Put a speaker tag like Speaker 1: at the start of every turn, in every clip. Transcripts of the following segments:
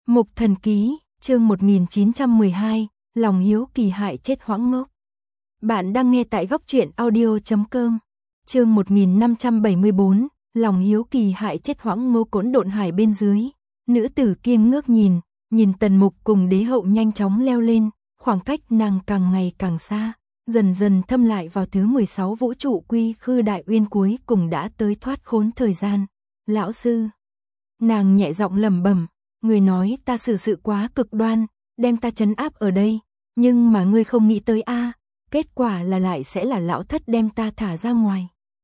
Speaker 1: Mục Thần Ký, chương 1912, lòng hiếu kỳ hại chết Hoãng Ngốc. Bạn đang nghe tại góc truyện audio.com. Chương 1574, lòng hiếu kỳ hại chết Hoãng Ngốc. Cỗn độn hải bên dưới, nữ tử kia ngước nhìn Tần Mục cùng Đế Hậu nhanh chóng leo lên, khoảng cách nàng càng ngày càng xa, dần dần thâm lại vào thứ 16 vũ trụ quy khư đại uyên, cuối cùng đã tới thoát khốn thời gian. Lão sư, nàng nhẹ giọng lẩm bẩm, người nói ta xử sự quá cực đoan, đem ta trấn áp ở đây, nhưng mà ngươi không nghĩ tới a, kết quả là lại sẽ là lão thất đem ta thả ra ngoài.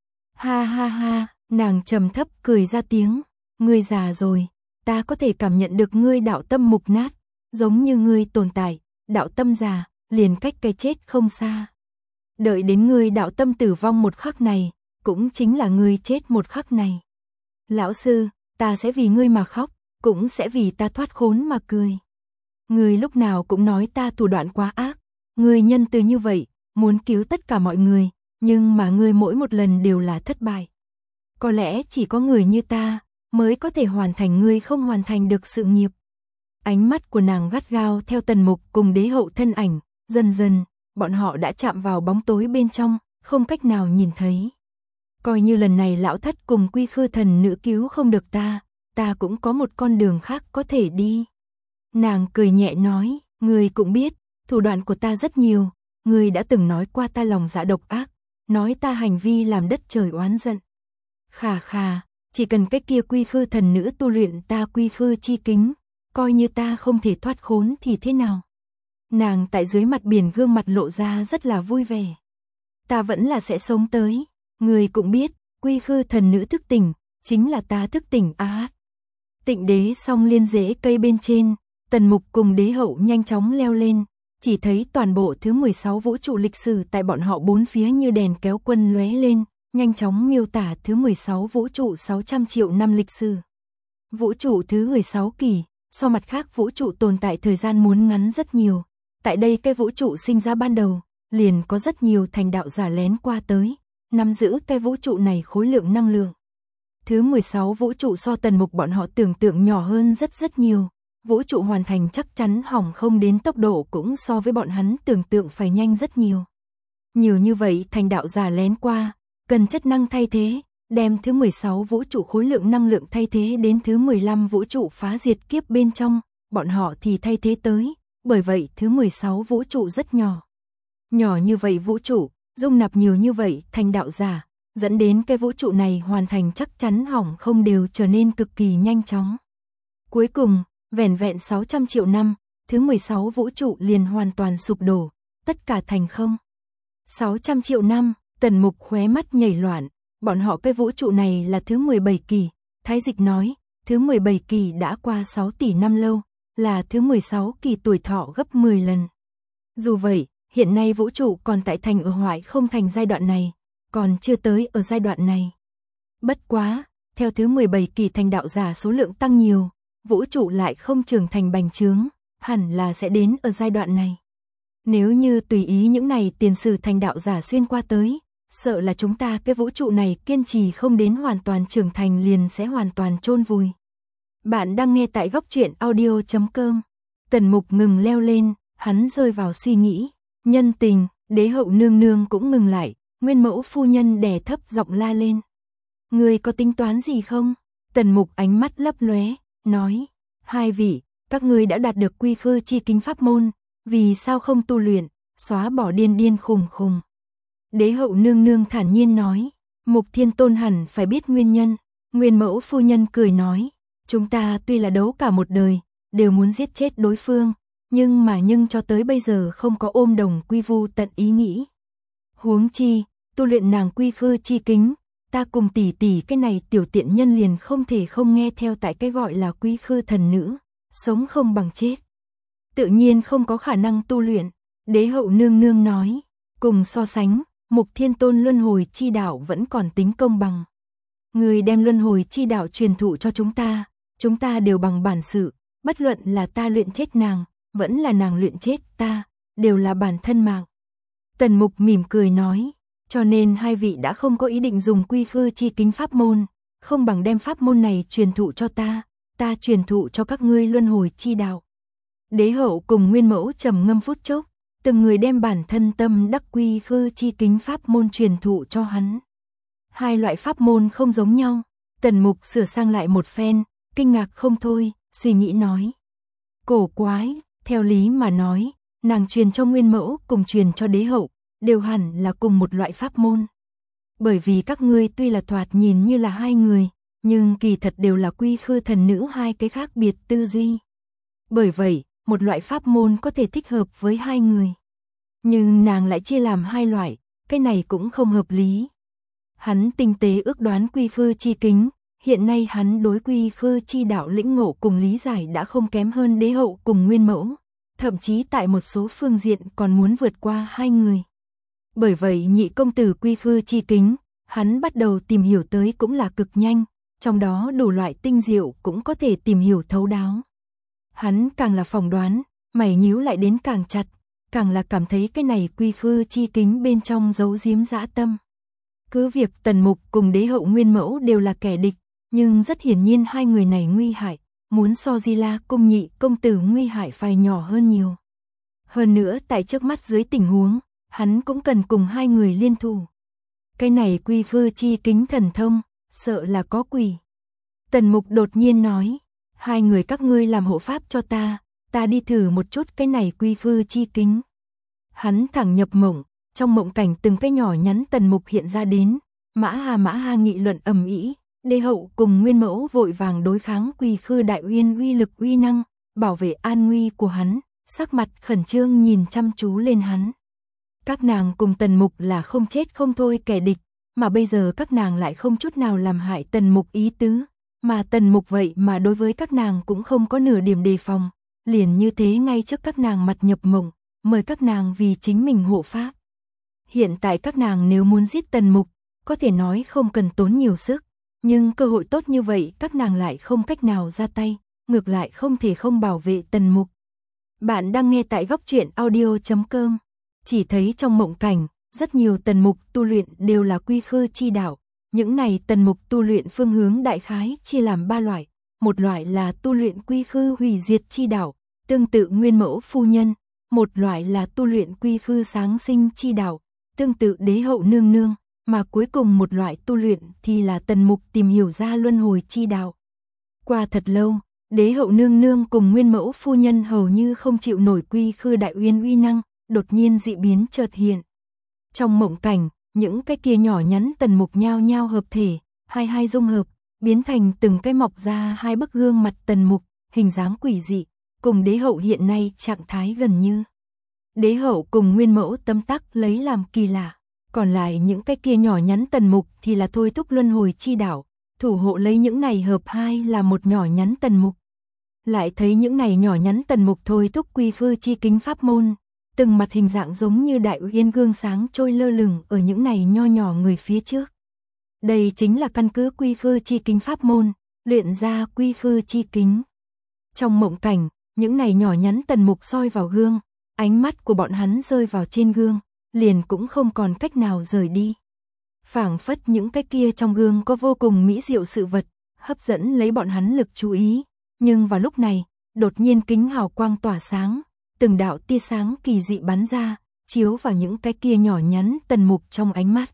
Speaker 1: Ha ha ha, nàng trầm thấp cười ra tiếng, ngươi già rồi, ta có thể cảm nhận được ngươi đạo tâm mục nát, giống như ngươi tồn tại, đạo tâm già, liền cách cái chết không xa. Đợi đến ngươi đạo tâm tử vong một khắc này, cũng chính là ngươi chết một khắc này. Lão sư, ta sẽ vì ngươi mà khóc, cũng sẽ vì ta thoát khốn mà cười. Ngươi lúc nào cũng nói ta thủ đoạn quá ác, ngươi nhân từ như vậy, muốn cứu tất cả mọi người, nhưng mà ngươi mỗi một lần đều là thất bại. Có lẽ chỉ có người như ta mới có thể hoàn thành ngươi không hoàn thành được sự nghiệp. Ánh mắt của nàng gắt gao theo Tần Mục cùng Đế Hậu thân ảnh, dần dần, bọn họ đã chạm vào bóng tối bên trong, không cách nào nhìn thấy. Coi như lần này lão thất cùng quy khư thần nữ cứu không được ta cũng có một con đường khác có thể đi. Nàng cười nhẹ nói, ngươi cũng biết, thủ đoạn của ta rất nhiều, ngươi đã từng nói qua ta lòng dạ độc ác, nói ta hành vi làm đất trời oán giận. Khà khà, chỉ cần cái kia quy khư thần nữ tu luyện ta quy khư chi kính, coi như ta không thể thoát khốn thì thế nào. Nàng tại dưới mặt biển gương mặt lộ ra rất là vui vẻ. Ta vẫn là sẽ sống tới, ngươi cũng biết, quy khư thần nữ thức tỉnh, chính là ta thức tỉnh á. Tịnh Đế song liên rễ cây bên trên, Tần Mục cùng Đế Hậu nhanh chóng leo lên, chỉ thấy toàn bộ thứ 16 vũ trụ lịch sử tại bọn họ bốn phía như đèn kéo quân lóe lên, nhanh chóng miêu tả thứ 16 vũ trụ 600 triệu năm lịch sử. Vũ trụ thứ 16 kỳ, so mặt khác vũ trụ tồn tại thời gian muốn ngắn rất nhiều. Tại đây cái vũ trụ sinh ra ban đầu, liền có rất nhiều thành đạo giả lén qua tới, nắm giữ cái vũ trụ này khối lượng năng lượng. Thứ 16 vũ trụ so Tần Mục bọn họ tưởng tượng nhỏ hơn rất nhiều. Vũ trụ hoàn thành chắc chắn hỏng không đến tốc độ cũng so với bọn hắn tưởng tượng phải nhanh rất nhiều. Nhiều như vậy thành đạo giả lén qua, cần chất năng thay thế, đem thứ 16 vũ trụ khối lượng năng lượng thay thế đến thứ 15 vũ trụ phá diệt kiếp bên trong, bọn họ thì thay thế tới, bởi vậy thứ 16 vũ trụ rất nhỏ. Nhỏ như vậy vũ trụ, dung nạp nhiều như vậy thành đạo giả, dẫn đến cái vũ trụ này hoàn thành chắc chắn hỏng không đều trở nên cực kỳ nhanh chóng. Cuối cùng, vẻn vẹn 600 triệu năm, thứ 16 vũ trụ liền hoàn toàn sụp đổ, tất cả thành không. 600 triệu năm, Tần Mục khóe mắt nhảy loạn, bọn họ cái vũ trụ này là thứ 17 kỳ, Thái Dịch nói, thứ 17 kỳ đã qua 6 tỷ năm lâu, là thứ 16 kỳ tuổi thọ gấp 10 lần. Dù vậy, hiện nay vũ trụ còn tại thành ở hoại không thành giai đoạn này, còn chưa tới ở giai đoạn này. Bất quá, theo thứ 17 kỳ thành đạo giả số lượng tăng nhiều, vũ trụ lại không trưởng thành bành trướng, hẳn là sẽ đến ở giai đoạn này. Nếu như tùy ý những này tiền sử thành đạo giả xuyên qua tới, sợ là chúng ta cái vũ trụ này kiên trì không đến hoàn toàn trưởng thành liền sẽ hoàn toàn chôn vùi. Bạn đang nghe tại góc truyện audio.com. Tần Mục ngừng leo lên, hắn rơi vào suy nghĩ. Nhân tình, Đế Hậu nương nương cũng ngừng lại, Nguyên Mẫu phu nhân đè thấp giọng la lên. Ngươi có tính toán gì không? Tần Mục ánh mắt lấp lóe, nói, hai vị, các ngươi đã đạt được quy khư chi kính pháp môn, vì sao không tu luyện, xóa bỏ điên khùng. Đế Hậu nương nương thản nhiên nói, Mục Thiên Tôn hẳn phải biết nguyên nhân. Nguyên Mẫu phu nhân cười nói, chúng ta tuy là đấu cả một đời, đều muốn giết chết đối phương, nhưng cho tới bây giờ không có ôm đồng quy vu tận ý nghĩ. Huống chi, tu luyện nàng quy khư chi kính, ta cùng tỷ tỷ cái này tiểu tiện nhân liền không thể không nghe theo tại cái gọi là quy khư thần nữ, sống không bằng chết. Tự nhiên không có khả năng tu luyện, Đế Hậu nương nương nói, cùng so sánh, Mục Thiên Tôn luân hồi chi đạo vẫn còn tính công bằng. Người đem luân hồi chi đạo truyền thụ cho chúng ta đều bằng bản sự, bất luận là ta luyện chết nàng, vẫn là nàng luyện chết ta, đều là bản thân mạng. Tần Mục mỉm cười nói, cho nên hai vị đã không có ý định dùng quy khư chi kính pháp môn, không bằng đem pháp môn này truyền thụ cho ta, ta truyền thụ cho các ngươi luân hồi chi đạo. Đế hậu cùng Nguyên Mẫu trầm ngâm phút chốc, từng người đem bản thân tâm đắc quy khư chi kính pháp môn truyền thụ cho hắn. Hai loại pháp môn không giống nhau, Tần Mục sửa sang lại một phen, kinh ngạc không thôi, suy nghĩ nói. Cổ quái, theo lý mà nói, nàng truyền cho Nguyên Mẫu cùng truyền cho đế hậu, đều hẳn là cùng một loại pháp môn. Bởi vì các ngươi tuy là thoạt nhìn như là hai người, nhưng kỳ thật đều là quy khư thần nữ hai cái khác biệt tư duy. Bởi vậy, một loại pháp môn có thể thích hợp với hai người. Nhưng nàng lại chia làm hai loại, cái này cũng không hợp lý. Hắn tinh tế ước đoán quy khư chi kính, hiện nay hắn đối quy khư chi đạo lĩnh ngộ cùng lý giải đã không kém hơn đế hậu cùng Nguyên Mẫu, thậm chí tại một số phương diện còn muốn vượt qua hai người. Bởi vậy nhị công tử quy khư chi kính, hắn bắt đầu tìm hiểu tới cũng là cực nhanh, trong đó đủ loại tinh diệu cũng có thể tìm hiểu thấu đáo. Hắn càng là phỏng đoán, mày nhíu lại đến càng chặt, càng là cảm thấy cái này quy khư chi kính bên trong giấu giếm dã tâm. Cứ việc Tần Mục cùng đế hậu Nguyên Mẫu đều là kẻ địch, nhưng rất hiển nhiên hai người này nguy hại, muốn so Di La cung nhị công tử nguy hại phải nhỏ hơn nhiều. Hơn nữa tại trước mắt dưới tình huống, hắn cũng cần cùng hai người liên thủ. Cái này quy khư chi kính thần thông, sợ là có quỷ. Tần Mục đột nhiên nói, hai người các ngươi làm hộ pháp cho ta đi thử một chút cái này quy khư chi kính. Hắn thẳng nhập mộng, trong mộng cảnh từng cái nhỏ nhắn Tần Mục hiện ra đến, Mã Ha nghị luận ầm ĩ, đế hậu cùng Nguyên Mẫu vội vàng đối kháng quy khư đại uyên uy lực uy năng, bảo vệ an nguy của hắn, sắc mặt khẩn trương nhìn chăm chú lên hắn. Các nàng cùng Tần Mục là không chết không thôi kẻ địch, mà bây giờ các nàng lại không chút nào làm hại Tần Mục ý tứ, mà Tần Mục vậy mà đối với các nàng cũng không có nửa điểm đề phòng, liền như thế ngay trước các nàng mặt nhập mộng, mời các nàng vì chính mình hộ pháp. Hiện tại các nàng nếu muốn giết Tần Mục, có thể nói không cần tốn nhiều sức, nhưng cơ hội tốt như vậy các nàng lại không cách nào ra tay, ngược lại không thể không bảo vệ Tần Mục. Bạn đang nghe tại góc truyện audio.com. Chỉ thấy trong mộng cảnh, rất nhiều Tần Mục tu luyện đều là quy khư chi đạo. Những này Tần Mục tu luyện phương hướng đại khái chia làm ba loại. Một loại là tu luyện quy khư hủy diệt chi đạo, tương tự Nguyên Mẫu phu nhân. Một loại là tu luyện quy khư sáng sinh chi đạo, tương tự đế hậu nương nương. Mà cuối cùng một loại tu luyện thì là Tần Mục tìm hiểu ra luân hồi chi đạo. Qua thật lâu, đế hậu nương nương cùng Nguyên Mẫu phu nhân hầu như không chịu nổi quy khư đại uyên uy năng, đột nhiên dị biến chợt hiện. Trong mộng cảnh, những cái kia nhỏ nhắn Tần Mục nhao nhao hợp thể, hai dung hợp, biến thành từng cái mọc ra hai bức gương mặt Tần Mục, hình dáng quỷ dị, cùng đế hậu hiện nay trạng thái gần như. Đế hậu cùng Nguyên Mẫu tấm tắc lấy làm kỳ lạ, còn lại những cái kia nhỏ nhắn Tần Mục thì là thôi thúc luân hồi chi đạo, thủ hộ lấy những này hợp hai là một nhỏ nhắn Tần Mục. Lại thấy những này nhỏ nhắn Tần Mục thôi thúc quy khư chi kính pháp môn, từng mặt hình dạng giống như đại uyên gương sáng trôi lơ lửng ở những này nho nhỏ người phía trước. Đây chính là căn cứ quy khư chi kính pháp môn, luyện ra quy khư chi kính. Trong mộng cảnh, những này nhỏ nhắn Tần Mục soi vào gương, ánh mắt của bọn hắn rơi vào trên gương, liền cũng không còn cách nào rời đi. Phảng phất những cái kia trong gương có vô cùng mỹ diệu sự vật, hấp dẫn lấy bọn hắn lực chú ý, nhưng vào lúc này, đột nhiên kính hào quang tỏa sáng, từng đạo tia sáng kỳ dị bắn ra, chiếu vào những cái kia nhỏ nhắn Tần Mục trong ánh mắt.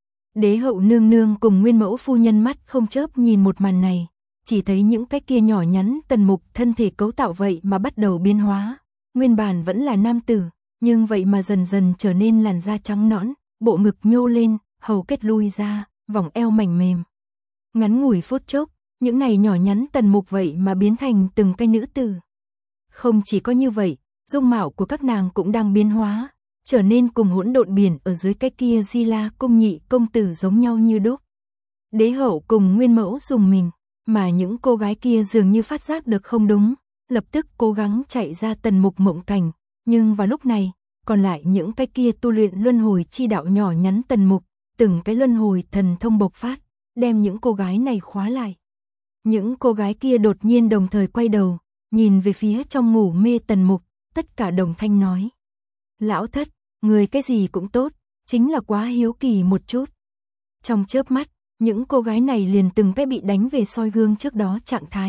Speaker 1: Đế hậu nương nương cùng Nguyên Mẫu phu nhân mắt không chớp nhìn một màn này, chỉ thấy những cái kia nhỏ nhắn Tần Mục thân thể cấu tạo vậy mà bắt đầu biến hóa, nguyên bản vẫn là nam tử, nhưng vậy mà dần dần trở nên làn da trắng nõn, bộ ngực nhô lên, hầu kết lui ra, vòng eo mảnh mềm. Ngắn ngủi phút chốc, những này nhỏ nhắn Tần Mục vậy mà biến thành từng cái nữ tử. Không chỉ có như vậy, dung mạo của các nàng cũng đang biến hóa, trở nên cùng hỗn độn biển ở dưới cái kia Di La cung nhị công tử giống nhau như đúc. Đế hậu cùng Nguyên Mẫu dùng mình, mà những cô gái kia dường như phát giác được không đúng, lập tức cố gắng chạy ra Tần Mục mộng cảnh, nhưng vào lúc này, còn lại những cái kia tu luyện luân hồi chi đạo nhỏ nhắn Tần Mục, từng cái luân hồi thần thông bộc phát, đem những cô gái này khóa lại. Những cô gái kia đột nhiên đồng thời quay đầu, nhìn về phía trong ngủ mê Tần Mục, tất cả đồng thanh nói: "Lão thất, người cái gì cũng tốt, chính là quá hiếu kỳ một chút." Trong chớp mắt, những cô gái này liền từng cái bị đánh về soi gương trước đó trạng thái,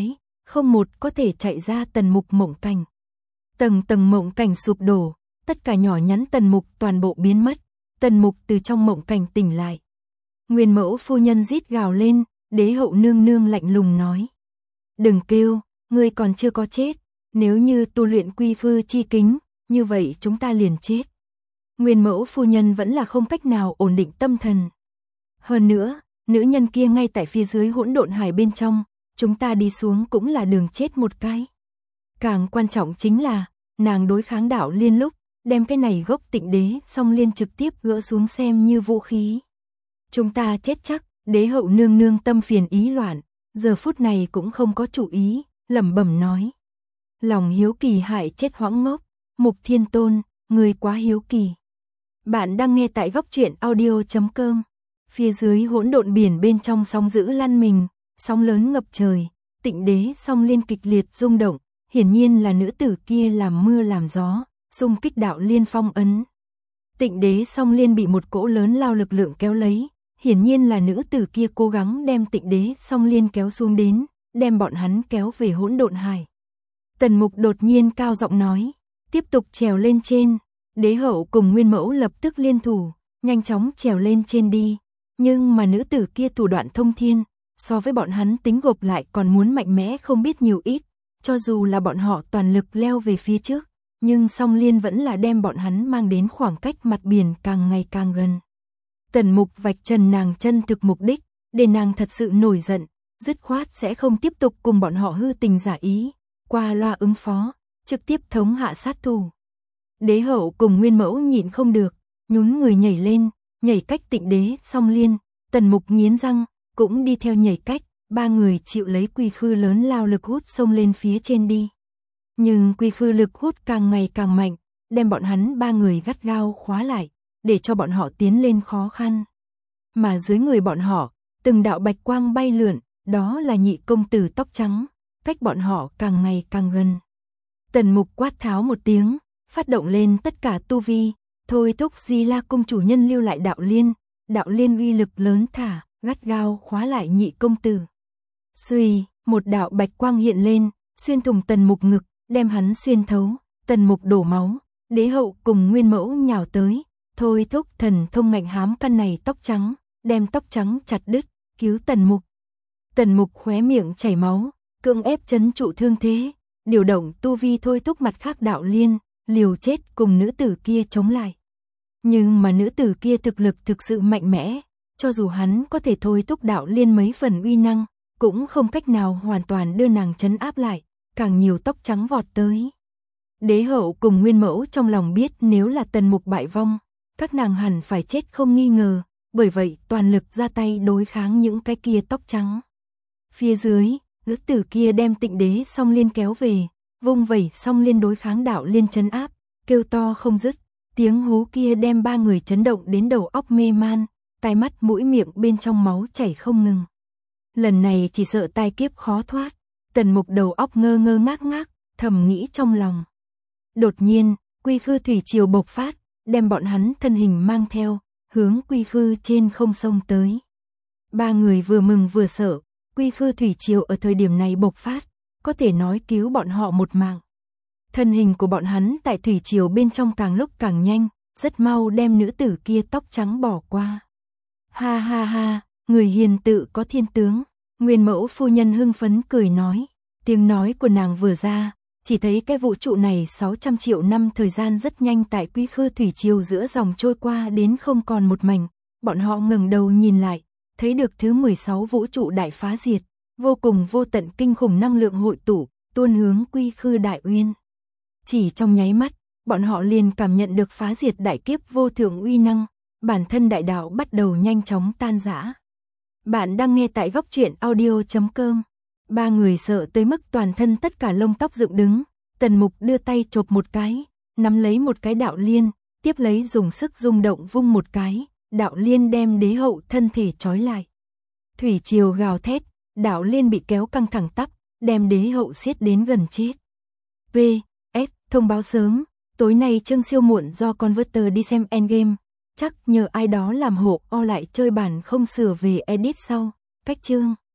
Speaker 1: không một có thể chạy ra Tần Mục mộng cảnh. Tầng tầng mộng cảnh sụp đổ, tất cả nhỏ nhắn Tần Mục toàn bộ biến mất, Tần Mục từ trong mộng cảnh tỉnh lại. Nguyên mẫu phu nhân rít gào lên, đế hậu nương nương lạnh lùng nói. Đừng kêu, ngươi còn chưa có chết, nếu như tu luyện quy khư chi kính, như vậy chúng ta liền chết. Nguyên mẫu phu nhân vẫn là không cách nào ổn định tâm thần. Hơn nữa, nữ nhân kia ngay tại phía dưới hỗn độn hải bên trong, chúng ta đi xuống cũng là đường chết một cái. Càng quan trọng chính là, nàng đối kháng đạo liên lúc, đem cái này gốc Tịnh Đế Song Liên trực tiếp gỡ xuống xem như vũ khí. Chúng ta chết chắc, đế hậu nương nương tâm phiền ý loạn, giờ phút này cũng không có chủ ý, lẩm bẩm nói. Lòng hiếu kỳ hại chết Hoãng Ngốc, Mục Thiên Tôn, người quá hiếu kỳ. Bạn đang nghe tại góc truyện audio.com. Phía dưới hỗn độn biển bên trong sóng dữ lăn mình, sóng lớn ngập trời, Tịnh Đế Song Liên kịch liệt rung động, hiển nhiên là nữ tử kia làm mưa làm gió, xung kích đạo liên phong ấn. Tịnh Đế Song Liên bị một cỗ lớn lao lực lượng kéo lấy, hiển nhiên là nữ tử kia cố gắng đem Tịnh Đế Song Liên kéo xuống đến, đem bọn hắn kéo về hỗn độn hải. Tần Mục đột nhiên cao giọng nói, tiếp tục trèo lên trên. Đế hậu cùng Nguyên mẫu lập tức liên thủ, nhanh chóng trèo lên trên đi. Nhưng mà nữ tử kia thủ đoạn thông thiên, so với bọn hắn tính gộp lại còn muốn mạnh mẽ không biết nhiều ít. Cho dù là bọn họ toàn lực leo về phía trước, nhưng Song Liên vẫn là đem bọn hắn mang đến khoảng cách mặt biển càng ngày càng gần. Tần Mục vạch trần nàng chân thực mục đích, để nàng thật sự nổi giận, dứt khoát sẽ không tiếp tục cùng bọn họ hư tình giả ý, qua loa ứng phó, trực tiếp thống hạ sát thủ. Đế hậu cùng Nguyên mẫu nhịn không được, nhún người nhảy lên, nhảy cách Tịnh Đế Song Liên, Tần Mục nghiến răng, cũng đi theo nhảy cách, ba người chịu lấy quy khư lớn lao lực hút xông lên phía trên đi. Nhưng quy khư lực hút càng ngày càng mạnh, đem bọn hắn ba người gắt gao khóa lại, để cho bọn họ tiến lên khó khăn. Mà dưới người bọn họ, từng đạo bạch quang bay lượn, đó là nhị công tử tóc trắng, cách bọn họ càng ngày càng gần. Tần Mục quát tháo một tiếng, phát động lên tất cả tu vi, thôi thúc Di La cung chủ nhân lưu lại đạo liên uy lực lớn thả, gắt gao khóa lại nhị công tử. Xuy, một đạo bạch quang hiện lên, xuyên thủng Tần Mục ngực, đem hắn xuyên thấu, Tần Mục đổ máu, đế hậu cùng Nguyên mẫu nhào tới, thôi thúc thần thông ngạnh hám căn này tóc trắng, đem tóc trắng chặt đứt, cứu Tần Mục. Tần Mục khóe miệng chảy máu, cưỡng ép trấn trụ thương thế, điều động tu vi thôi thúc mặt khác đạo liên, liều chết cùng nữ tử kia chống lại. Nhưng mà nữ tử kia thực lực thực sự mạnh mẽ, cho dù hắn có thể thôi thúc đạo liên mấy phần uy năng, cũng không cách nào hoàn toàn đưa nàng trấn áp lại, càng nhiều tóc trắng vọt tới. Đế hậu cùng Nguyên mẫu trong lòng biết nếu là Tần Mục bại vong, các nàng hẳn phải chết không nghi ngờ, bởi vậy toàn lực ra tay đối kháng những cái kia tóc trắng. Phía dưới, nữ tử kia đem Tịnh Đế Song Liên kéo về, vung vẩy Song Liên đối kháng đạo liên trấn áp, kêu to không dứt, tiếng hú kia đem ba người chấn động đến đầu óc mê man, tai mắt mũi miệng bên trong máu chảy không ngừng. Lần này chỉ sợ tai kiếp khó thoát, Tần Mục đầu óc ngơ ngơ ngác ngác, thầm nghĩ trong lòng. Đột nhiên, quy khư thủy triều bộc phát, đem bọn hắn thân hình mang theo, hướng quy khư trên không sông tới. Ba người vừa mừng vừa sợ, quy khư thủy triều ở thời điểm này bộc phát, có thể nói cứu bọn họ một mạng. Thân hình của bọn hắn tại thủy triều bên trong càng lúc càng nhanh, rất mau đem nữ tử kia tóc trắng bỏ qua. Ha ha ha, người hiền tự có thiên tướng, Nguyên mẫu phu nhân hưng phấn cười nói, tiếng nói của nàng vừa ra, chỉ thấy cái vũ trụ này 600 triệu năm thời gian rất nhanh tại quy khư thủy triều giữa dòng trôi qua đến không còn một mảnh, bọn họ ngẩng đầu nhìn lại, thấy được thứ 16 vũ trụ đại phá diệt, vô cùng vô tận kinh khủng năng lượng hội tụ, tuôn hướng quy khư đại uyên. Chỉ trong nháy mắt, bọn họ liền cảm nhận được phá diệt đại kiếp vô thượng uy năng, bản thân đại đạo bắt đầu nhanh chóng tan rã. Bạn đang nghe tại góc truyện audio.com. Ba người sợ tới mức toàn thân tất cả lông tóc dựng đứng, Tần Mục đưa tay chộp một cái, nắm lấy một cái đạo liên, tiếp lấy dùng sức rung động vung một cái, đạo liên đem đế hậu thân thể trói lại. Thủy triều gào thét, đạo liên bị kéo căng thẳng tắp, đem đế hậu siết đến gần chết. PS, thông báo sớm, tối nay chương siêu muộn do Converter đi xem Endgame, chắc nhờ ai đó làm hộ o lại chơi bản không sửa về edit sau, cách chương.